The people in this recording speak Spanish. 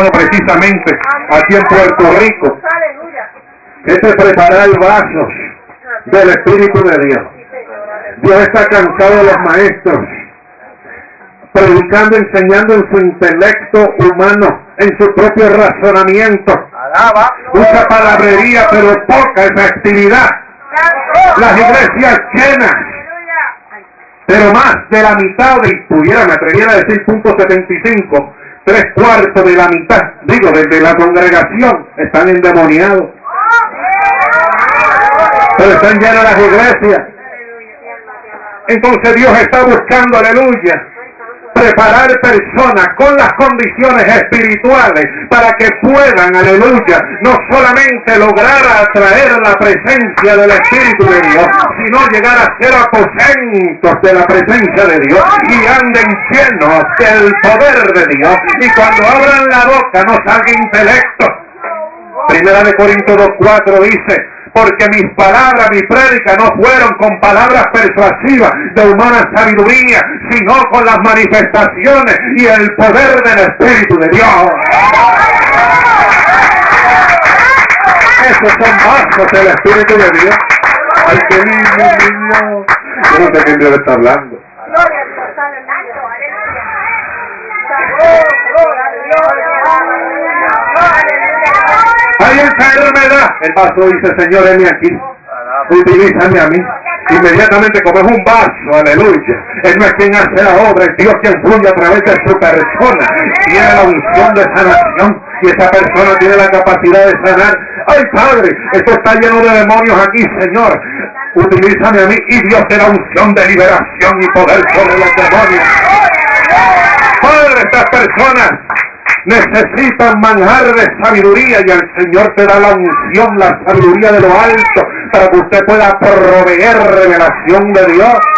dado precisamente aquí en Puerto Rico. Este es preparar vasos del Espíritu de Dios. Dios está cansado de los maestros predicando, enseñando en su intelecto humano, en su propio razonamiento. Mucha palabrería, pero poca efectividad. Las iglesias llenas, pero más de la mitad, me atreviera a decir .75, 3/4 de la mitad, desde la congregación, están endemoniados. Pero están llenas las iglesias. Entonces Dios está buscando, aleluya, preparar personas con las condiciones espirituales para que puedan, aleluya, no solamente lograr atraer la presencia del Espíritu de Dios, sino llegar a ser aposentos de la presencia de Dios y anden llenos del poder de Dios. Y cuando abran la boca no salga intelecto. Primera de Corintios 2:4 dice: porque mis palabras, mi prédica no fueron con palabras persuasivas de humana sabiduría, sino con las manifestaciones y el poder del Espíritu de Dios. Esos son vasos del Espíritu de Dios. Ay, qué niño. Yo no sé quién Dios está hablando. Hay enfermedad. El vaso dice: Señor, heme aquí, utilízame a mí. Inmediatamente, como es un vaso, aleluya, Él no es quien hace la obra, es Dios quien fluye a través de su persona. Tiene la unción de sanación y esa persona tiene la capacidad de sanar. Ay, Padre, esto está lleno de demonios aquí, Señor, utilízame a mí. Y Dios te da unción de liberación y poder sobre los demonios. Padre, estas personas necesitan manjar de sabiduría y el Señor te da la unción, la sabiduría de lo alto, para que usted pueda proveer revelación de Dios.